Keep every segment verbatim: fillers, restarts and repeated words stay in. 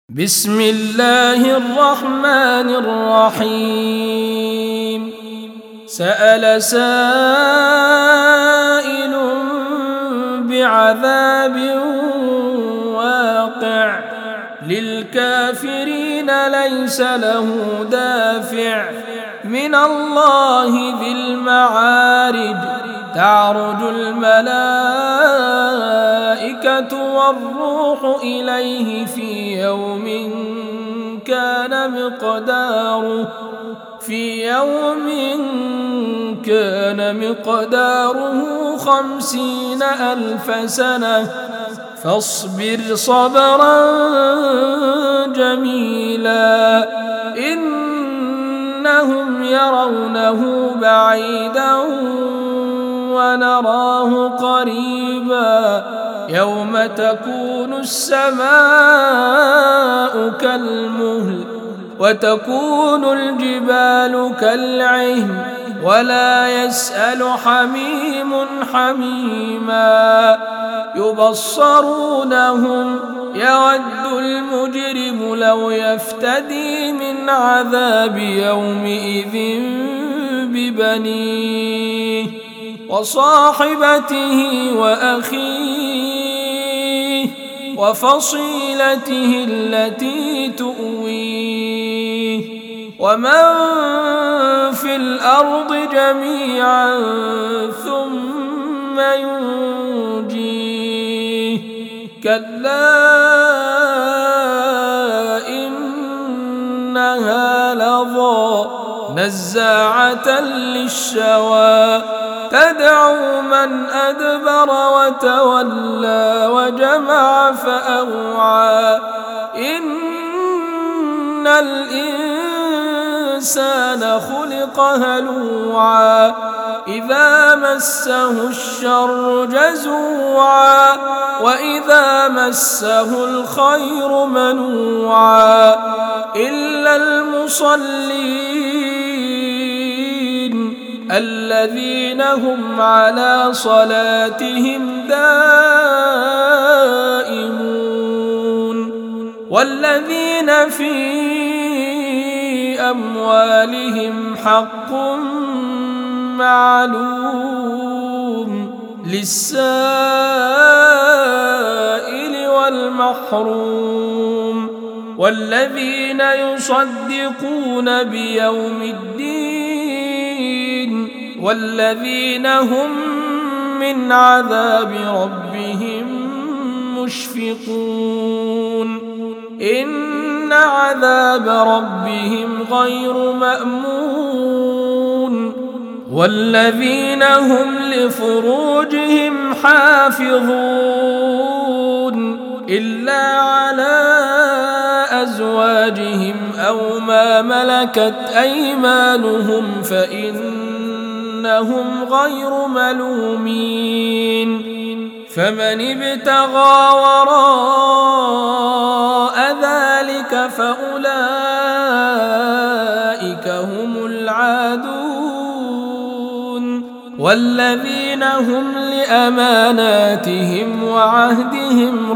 بسم الله الرحمن الرحيم. سأل سائل بعذاب واقع للكافرين ليس له دافع من الله ذي المعارج. تعرج الملائكة والروح إليه في يوم كان مقداره في يوم كان مقداره خمسين ألف سنة فاصبر صبرا جميلا إنهم يرونه بعيدا ونراه قريبا يوم تكون السماء كالمهل وتكون الجبال كالعهن ولا يسأل حميم حميما يبصرونهم يود المجرم لو يفتدي من عذاب يومئذ ببنيه وصاحبته وأخيه وفصيلته التي تؤويه ومن في الأرض جميعا ثم ينجيه كلا إنها لظى نزاعة للشوى تدعو من أدبر وتولى وجمع فأوعى إن الإنسان خلق هلوعا إذا مسه الشر جزوعا وإذا مسه الخير منوعا إلا المصلين الذين هم على صلاتهم دائمون والذين في أموالهم حق معلوم للسائل والمحروم والذين يصدقون بيوم الدين والذين هم من عذاب ربهم مشفقون إن عذاب ربهم غير مأمون والذين هم لفروجهم حافظون إلا على أزواجهم أو ما ملكت أيمانهم فإنهم غير ملومين فمن ابتغى وراء ذلك فأولئك هم العادون والذين هم لأماناتهم وعهدهم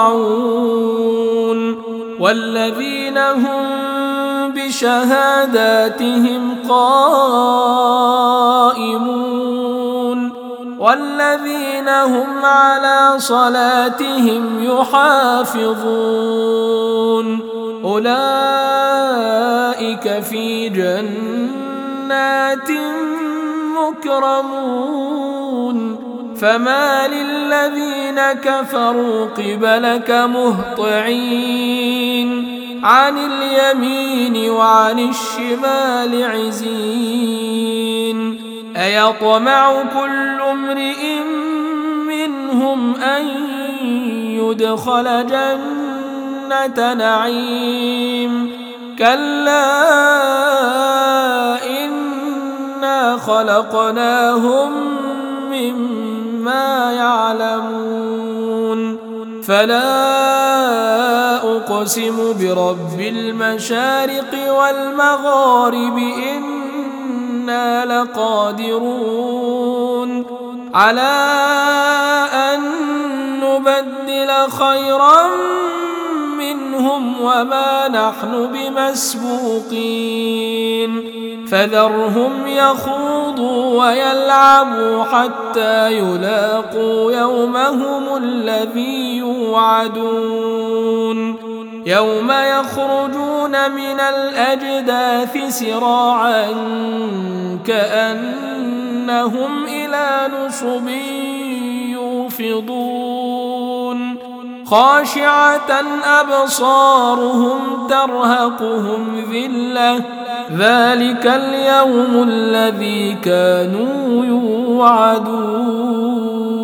راعون والذين هم بشهاداتهم قائمون والذين هم على صلاتهم يحافظون أولئك في جنات مكرمون فما للذين كفروا قبلك مهطعين عن اليمين وعن الشمال عزين أيطمع كل امرئ منهم أن يدخل جنة نعيم كلا إنا خلقناهم مما يعلمون فلا أقسم برب المشارق والمغارب إنا لقادرون على أن نبدل خيرا من منهم وما نحن بمسبوقين فذرهم يخوضوا ويلعبوا حتى يلاقوا يومهم الذي يوعدون يوم يخرجون من الأجداث سراعا كأنهم إلى نصب يوفضون خاشعة أبصارهم ترهقهم ذلة ذلك اليوم الذي كانوا يوعدون